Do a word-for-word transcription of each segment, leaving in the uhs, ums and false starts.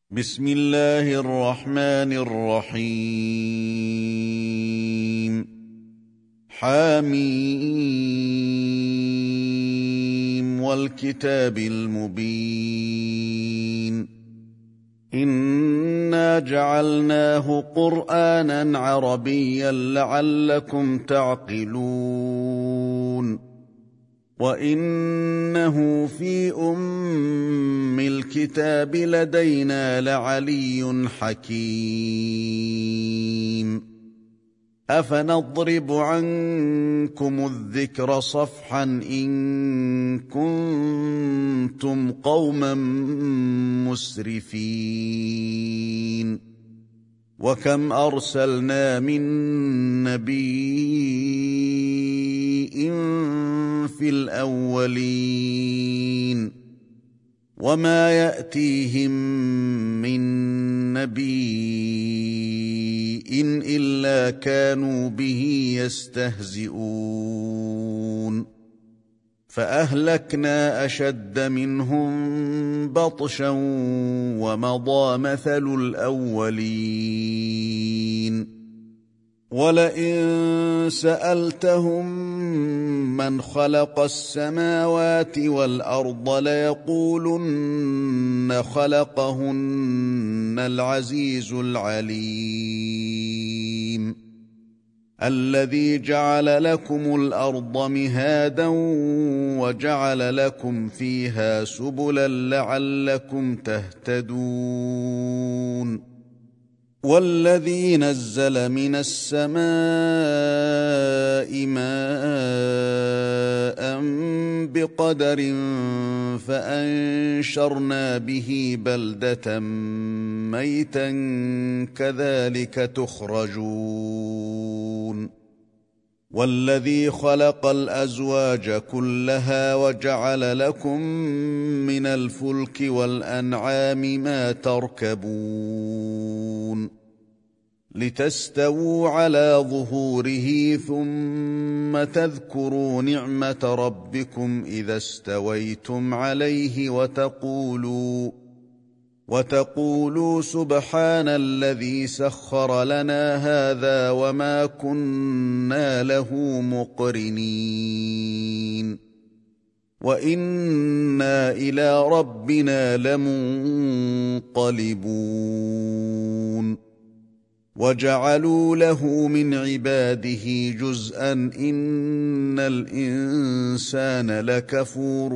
بسم الله الرحمن الرحيم. حميم والكتاب المبين. إنا جعلناه قرآنا عربيا لعلكم تعقلون. وإنه في أم الكتاب لدينا لعلي حكيم. أفنضرب عنكم الذكر صفحا إن كنتم قوما مسرفين. وكم أرسلنا من نبي في الأولين وما يأتيهم من نبي إلا كانوا به يستهزئون. فأهلكنا أشد منهم بطشا ومضى مثل الأولين. ولئن سألتهم من خلق السماوات والأرض ليقولن خلقهن العزيز العليم الذي جعل لكم الأرض مهادا وجعل لكم فيها سبلا لعلكم تهتدون. والذي نزل من السماء ماء بقدر فأنشرنا به بلدة ميتا كذلك تخرجون. والذي خلق الأزواج كلها وجعل لكم من الفلك والأنعام ما تركبون لتستووا على ظهوره ثم تذكروا نعمة ربكم إذا استويتم عليه وتقولوا وتقولوا سبحان الذي سخر لنا هذا وما كنا له مقرنين وإنا إلى ربنا لمنقلبون. وجعلوا له من عباده جزءا إن الإنسان لكفور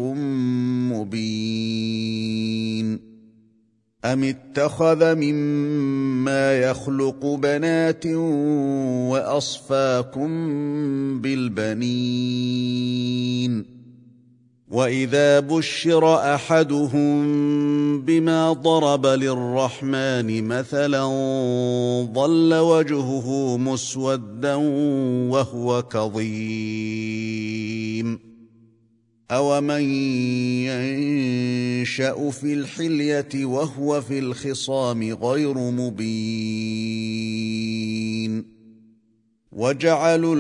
مبين. أم اتخذ مما يخلق بنات وأصفاكم بالبنين وإذا بشر أحدهم بما ضرب للرحمن مثلا ظل وجهه مسودا وهو كظيم. أومن ينشأ في الحلية وهو في الخصام غير مبين. وجعلوا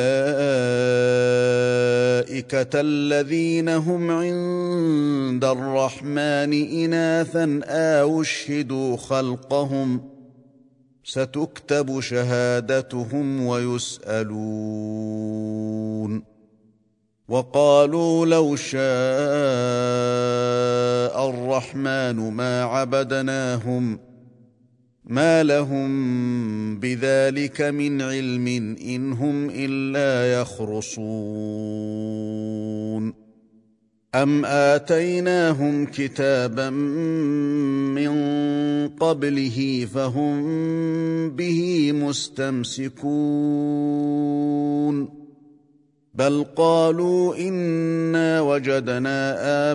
الملائكة الذين هم عند الرحمن إناثا أشهدوا خلقهم ستكتب شهادتهم ويسألون. وقالوا لو شاء الرحمن ما عبدناهم ما لهم بذلك من علم إن هم إلا يخرصون. أم آتيناهم كتابا من قبله فهم به مستمسكون بل قالوا إنا وجدنا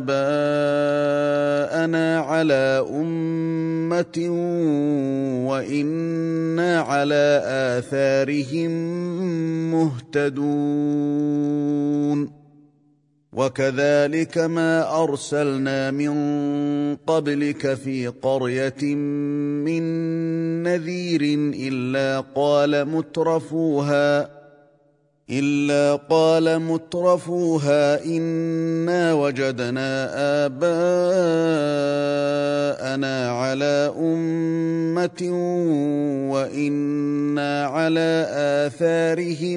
آباءنا على أمة وإنا على آثارهم مهتدون. وكذلك ما أرسلنا من قبلك في قرية من نذير إلا قال مترفوها إلا قال مترفوها إنا وجدنا آباءنا على أمة وإنا على آثارهم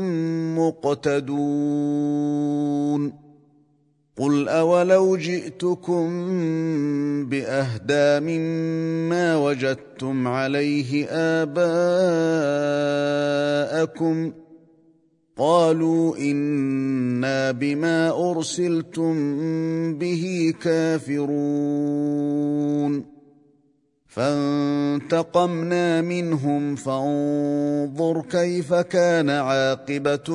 مقتدون قل أولو جئتكم بأهدى مما وجدتم عليه آباءكم قالوا إنا بما أرسلتم به كافرون فانتقمنا منهم فانظر كيف كان عاقبة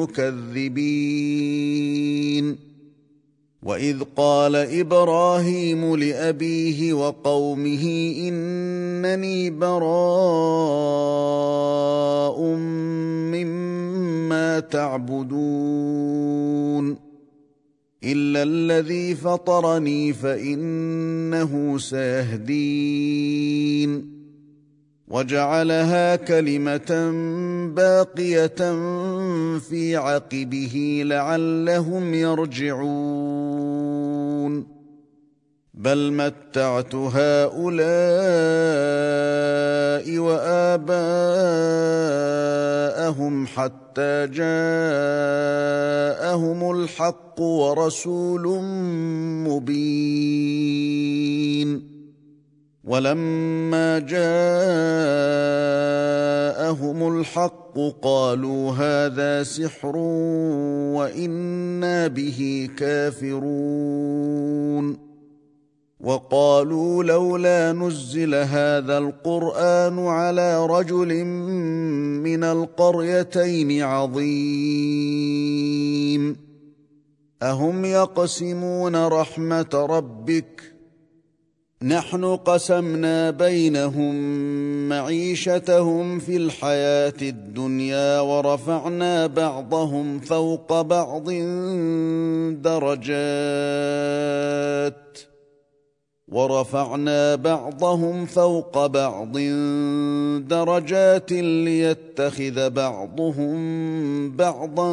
المكذبين وإذ قال إبراهيم لأبيه وقومه إنني براء مما تعبدون إلا الذي فطرني فإنه سيهدين وجعلها كلمة باقية في عقبه لعلهم يرجعون بل متعت هؤلاء وآباءهم حتى جاءهم الحق ورسول مبين ولما جاءهم الحق قالوا هذا سحر وإنا به كافرون وقالوا لولا نزل هذا القرآن على رجل من القريتين عظيم أهم يقسمون رحمة ربك نحن قسمنا بينهم معيشتهم في الحياة الدنيا ورفعنا بعضهم فوق بعض درجات ورفعنا بعضهم فوق بعض درجات ليتخذ بعضهم بعضا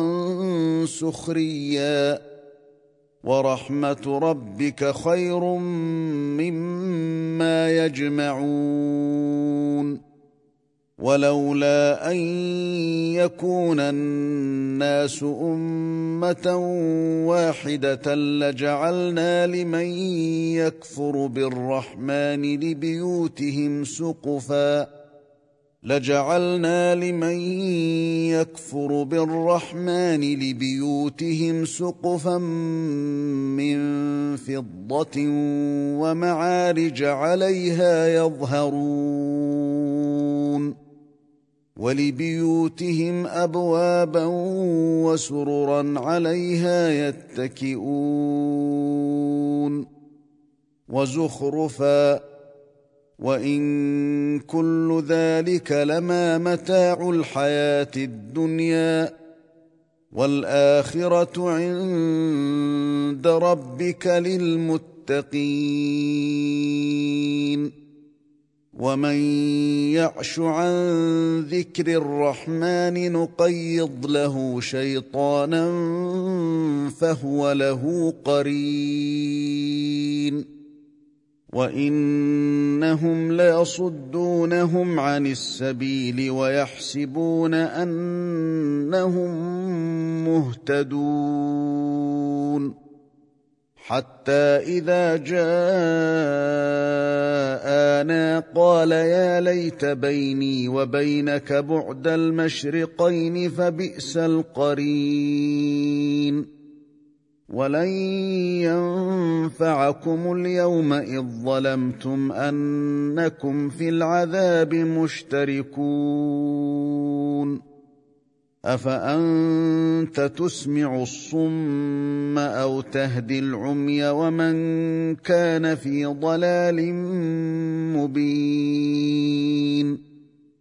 سخريا ورحمة ربك خير مما يجمعون ولولا أن يكون الناس أمة واحدة لجعلنا لمن يكفر بالرحمن لبيوتهم سقفا لجعلنا لمن يكفر بالرحمن لبيوتهم سقفا من فضة ومعارج عليها يظهرون ولبيوتهم أبوابا وسررا عليها يتكئون وزخرفا وإن كل ذلك لما متاع الحياة الدنيا والآخرة عند ربك للمتقين ومن يعش عن ذكر الرحمن نقيض له شيطانا فهو له قرين وإنهم ليصدونهم عن السبيل ويحسبون أنهم مهتدون حتى إذا جاءنا قال يا ليت بيني وبينك بعد المشرقين فبئس القرين ولن ينفعكم اليوم إذ ظلمتم أنكم في العذاب مشتركون أفأنت تسمع الصم أو تهدي العمي ومن كان في ضلال مبين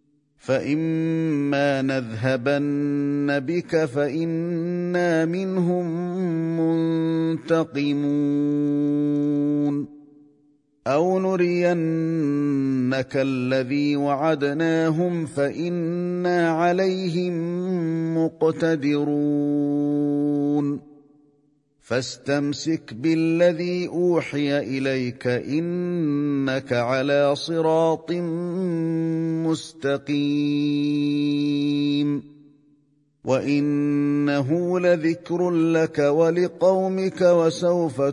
فإما نذهبن بك فإنا منهم منتقمون أَوْ نُرِيَنَّكَ الَّذِي وَعَدْنَاهُمْ فَإِنَّا عَلَيْهِم مُّقْتَدِرُونَ فَاسْتَمْسِكْ بِالَّذِي أُوحِيَ إِلَيْكَ إِنَّكَ عَلَىٰ صِرَاطٍ مُّسْتَقِيمٍ وَإِنَّهُ لَذِكْرٌ لَّكَ وَلِقَوْمِكَ وَسَوْفَ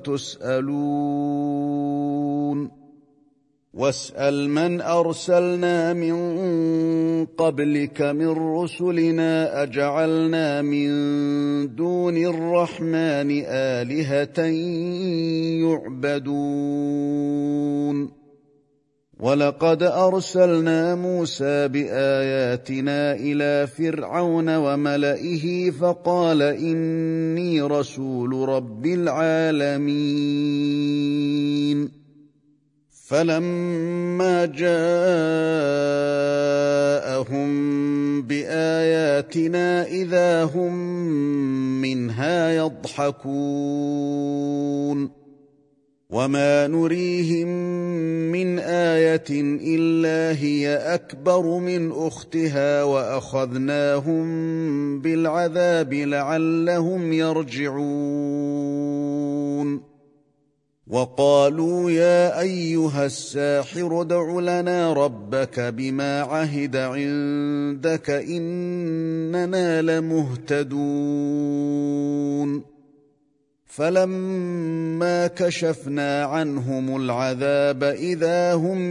تُسْأَلُونَ وَاسْأَلْ مَنْ أَرْسَلْنَا مِن قَبْلِكَ مِن رُّسُلِنَا أَجَعَلْنَا مِن دُونِ الرَّحْمَٰنِ آلِهَةً يُعْبَدُونَ وَلَقَدْ أَرْسَلْنَا مُوسَىٰ بِآيَاتِنَا إِلَىٰ فِرْعَوْنَ وَمَلَئِهِ فَقَالَ إِنِّي رَسُولُ رَبِّ الْعَالَمِينَ فَلَمَّا جَاءَهُم بِآيَاتِنَا إِذَا هُم مِّنْهَا يَضْحَكُونَ وَمَا نُرِيهِم مِّنْ آيَةٍ إِلَّا هِيَ أَكْبَرُ مِنْ أُخْتِهَا وَأَخَذْنَاهُم بِالْعَذَابِ لَعَلَّهُمْ يَرْجِعُونَ وَقَالُوا يَا أَيُّهَ السَّاحِرُ ادْعُ لَنَا رَبَّكَ بِمَا عَهِدَ عِندَكَ إِنَّنَا لَمُهْتَدُونَ فَلَمَّا كَشَفْنَا عَنْهُمُ الْعَذَابَ إِذَا هُمْ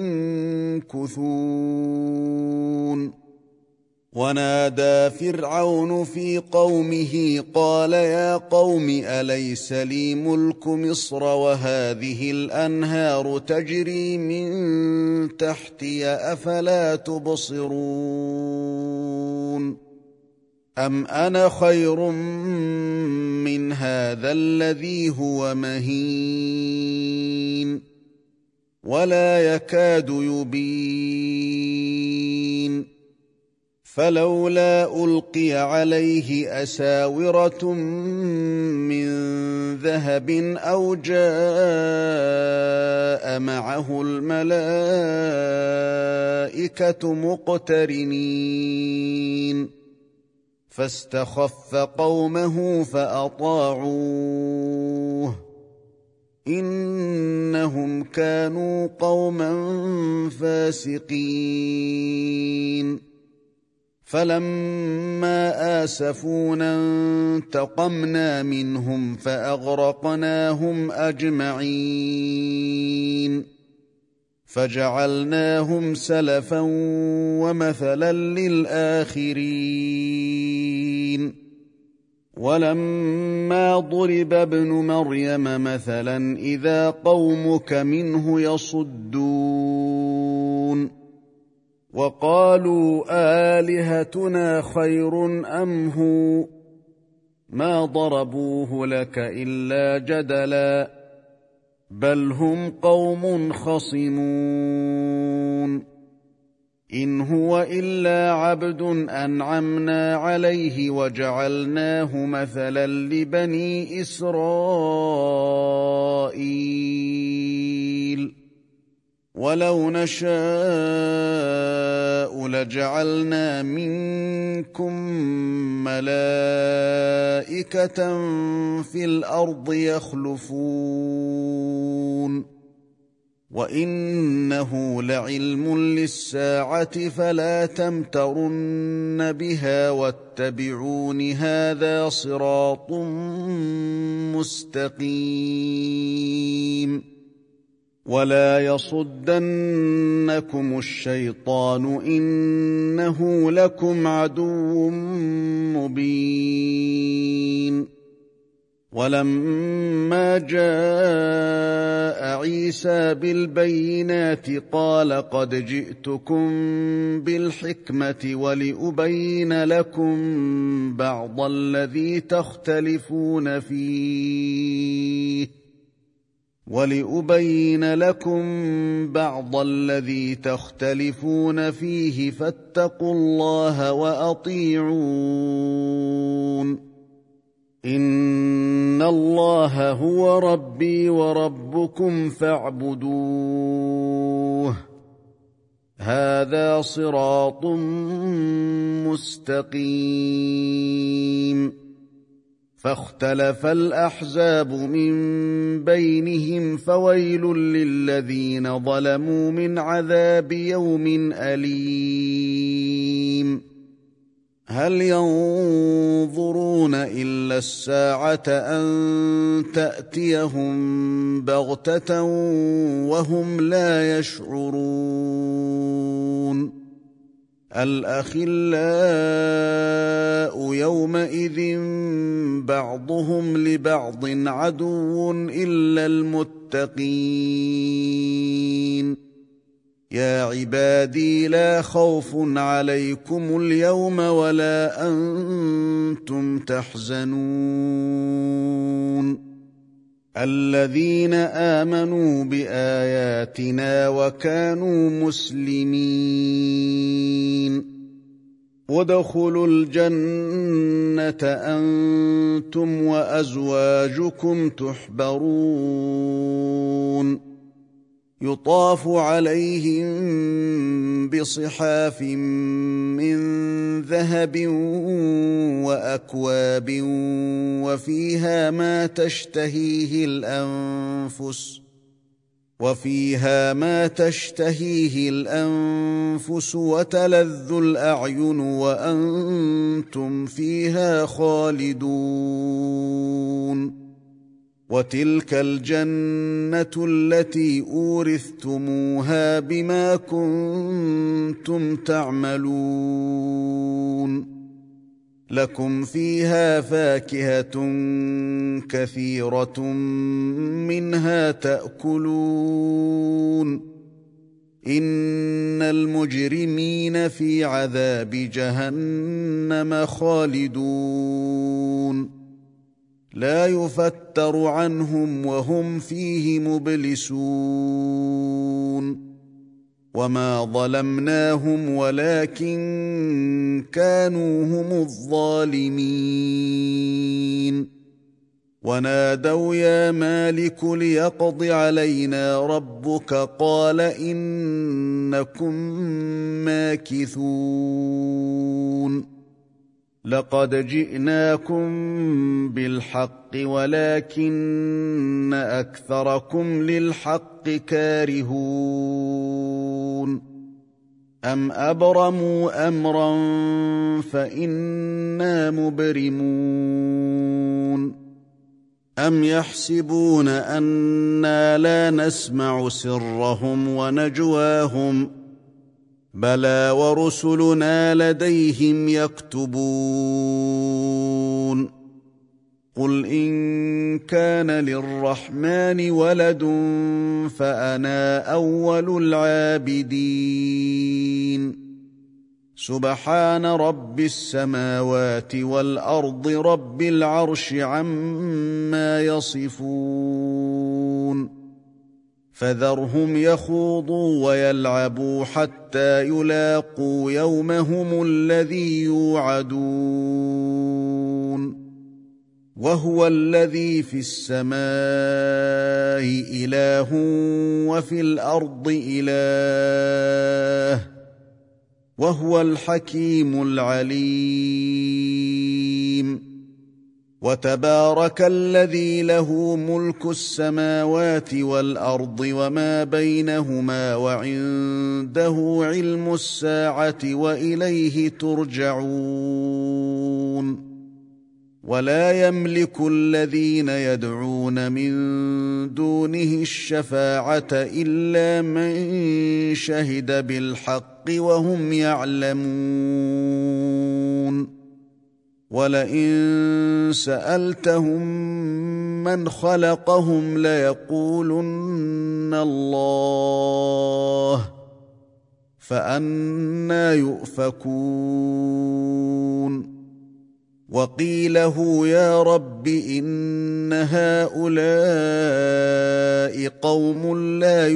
يَنكُثُونَ وَنَادَىٰ فِرْعَوْنُ فِي قَوْمِهِ قَالَ يَا قَوْمِ أَلَيْسَ لِي مُلْكُ مِصْرَ وَهَٰذِهِ الْأَنْهَارُ تَجْرِي مِن تَحْتِيَ أَفَلَا تُبْصِرُونَ أَمْ أَنَا خَيْرٌ مِّنْ هَٰذَا الَّذِي هُوَ مَهِينٌ وَلَا يَكَادُ يُبِينُ فَلَوْلَا أُلْقِيَ عَلَيْهِ أَسَاوِرَةٌ مِّن ذَهَبٍ أَوْ جَاءَ مَعَهُ الْمَلَائِكَةُ مُقْتَرِنِينَ فَاسْتَخَفَّ قَوْمَهُ فَأَطَاعُوهُ إِنَّهُمْ كَانُوا قَوْمًا فَاسِقِينَ فَلَمَّا آسَفُونَا انتَقَمْنَا مِنْهُمْ فَأَغْرَقْنَاهُمْ أَجْمَعِينَ فَجَعَلْنَاهُمْ سَلَفًا وَمَثَلًا لِّلْآخِرِينَ وَلَمَّا ضُرِبَ ابْنُ مَرْيَمَ مَثَلًا إِذَا قَوْمُكَ مِنْهُ يَصُدُّونَ وَقَالُوا آلِهَتُنَا خَيْرٌ أَمْ هُوَ مَا ضَرَبُوهُ لَكَ إِلَّا جَدَلًا بَلْ هُمْ قَوْمٌ خَصِمُونَ إِنْ هُوَ إِلَّا عَبْدٌ أَنْعَمْنَا عَلَيْهِ وَجَعَلْنَاهُ مَثَلًا لِّبَنِي إِسْرَائِيلَ وَلَوْ نَشَاءُ لَجَعَلْنَا مِنكُم مَّلَائِكَةً فِي الْأَرْضِ يَخْلُفُونَ وَإِنَّهُ لَعِلْمٌ لِّلسَّاعَةِ فَلَا تَمْتَرُنَّ بِهَا وَاتَّبِعُونِ هَٰذَا صِرَاطٌ مُّسْتَقِيمٌ وَلَا يَصُدَّنَّكُمُ الشَّيْطَانُ إِنَّهُ لَكُمْ عَدُوٌّ مُّبِينٌ وَلَمَّا جَاءَ عِيسَىٰ بِالْبَيِّنَاتِ قَالَ قَدْ جِئْتُكُم بِالْحِكْمَةِ وَلِأُبَيِّنَ لَكُم بَعْضَ الَّذِي تَخْتَلِفُونَ فِيهِ وَلِأُبَيِّنَ لَكُم بَعْضَ الَّذِي تَخْتَلِفُونَ فِيهِ فَاتَّقُوا اللَّهَ وَأَطِيعُونِ إن الله هو ربي وربكم فاعبدوه هذا صراط مستقيم فاختلف الأحزاب من بينهم فويل للذين ظلموا من عذاب يوم أليم هل ينظرون إلا الساعة أن تأتيهم بغتة وهم لا يشعرون الأخلاء يومئذ بعضهم لبعض عدو إلا المتقين يا عبادي لا خوف عليكم اليوم ولا أنتم تحزنون الذين آمنوا بآياتنا وكانوا مسلمين وادخلوا الجنة أنتم وأزواجكم تحبرون يطاف عليهم بصحاف من ذهب وأكواب وفيها ما تشتهيه الأنفس وفيها ما تشتهيه الأنفس وتلذ الأعين وأنتم فيها خالدون وتلك الجنة التي أورثتموها بما كنتم تعملون لكم فيها فاكهة كثيرة منها تأكلون إن المجرمين في عذاب جهنم خالدون لا يفتر عنهم وهم فيه مبلسون وما ظلمناهم ولكن كانوا هم الظالمين ونادوا يا مالك ليقض علينا ربك قال إنكم ماكثون لقد جئناكم بالحق ولكن أكثركم للحق كارهون أم أبرموا أمرا فإنا مبرمون أم يحسبون أنا لا نسمع سرهم ونجواهم بلى ورسلنا لديهم يكتبون قل إن كان للرحمن ولد فأنا أول العابدين سبحان رب السماوات والأرض رب العرش عما يصفون فذرهم يخوضوا ويلعبوا حتى يلاقوا يومهم الذي يوعدون وهو الذي في السماء إله وفي الأرض إله وهو الحكيم العليم وتبارك الذي له ملك السماوات والأرض وما بينهما وعنده علم الساعة وإليه ترجعون ولا يملك الذين يدعون من دونه الشفاعة إلا من شهد بالحق وهم يعلمون ولئن سألتهم من خلقهم ليقولن الله فأنى يؤفكون وقيله يا رب إن هؤلاء قوم لا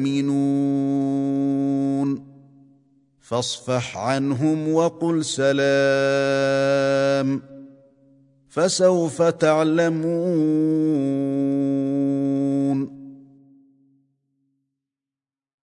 يؤمنون فاصفح عنهم وقل سلام فسوف تعلمون.